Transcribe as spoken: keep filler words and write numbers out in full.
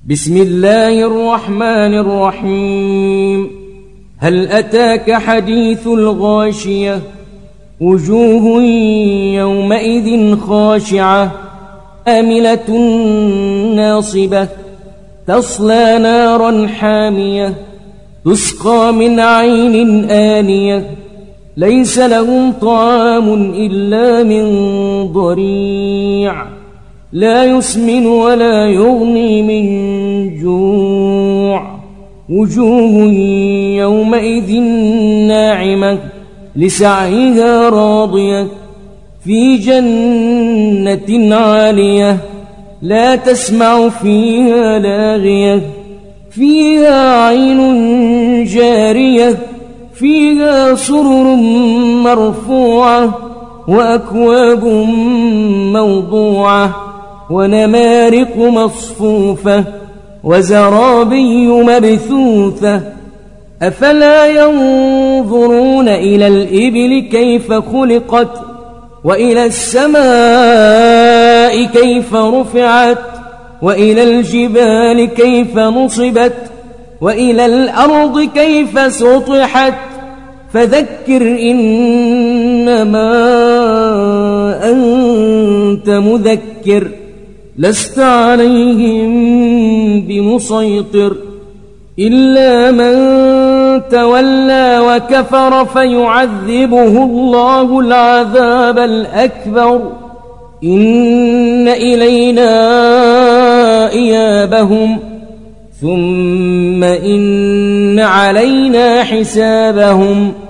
بسم الله الرحمن الرحيم. هل أتاك حديث الغاشية؟ وجوه يومئذ خاشعة آملة ناصبة تصلى نارا حامية تسقى من عين آنية ليس لهم طعام إلا من ضريع لا يسمن ولا يغني من جوع. وجوه يومئذ ناعمة لسعيها راضية في جنة عالية لا تسمع فيها لاغية فيها عين جارية فيها سرر مرفوعة وأكواب موضوعة ونمارق مصفوفة وزرابي مبثوثة. أفلا ينظرون إلى الإبل كيف خلقت وإلى السماء كيف رفعت وإلى الجبال كيف نصبت وإلى الأرض كيف سطحت. فذكر إنما أنت مذكر لست عليهم بمسيطر إلا من تولى وكفر فيعذبه الله العذاب الأكبر. إن إلينا إيابهم ثم إن علينا حسابهم.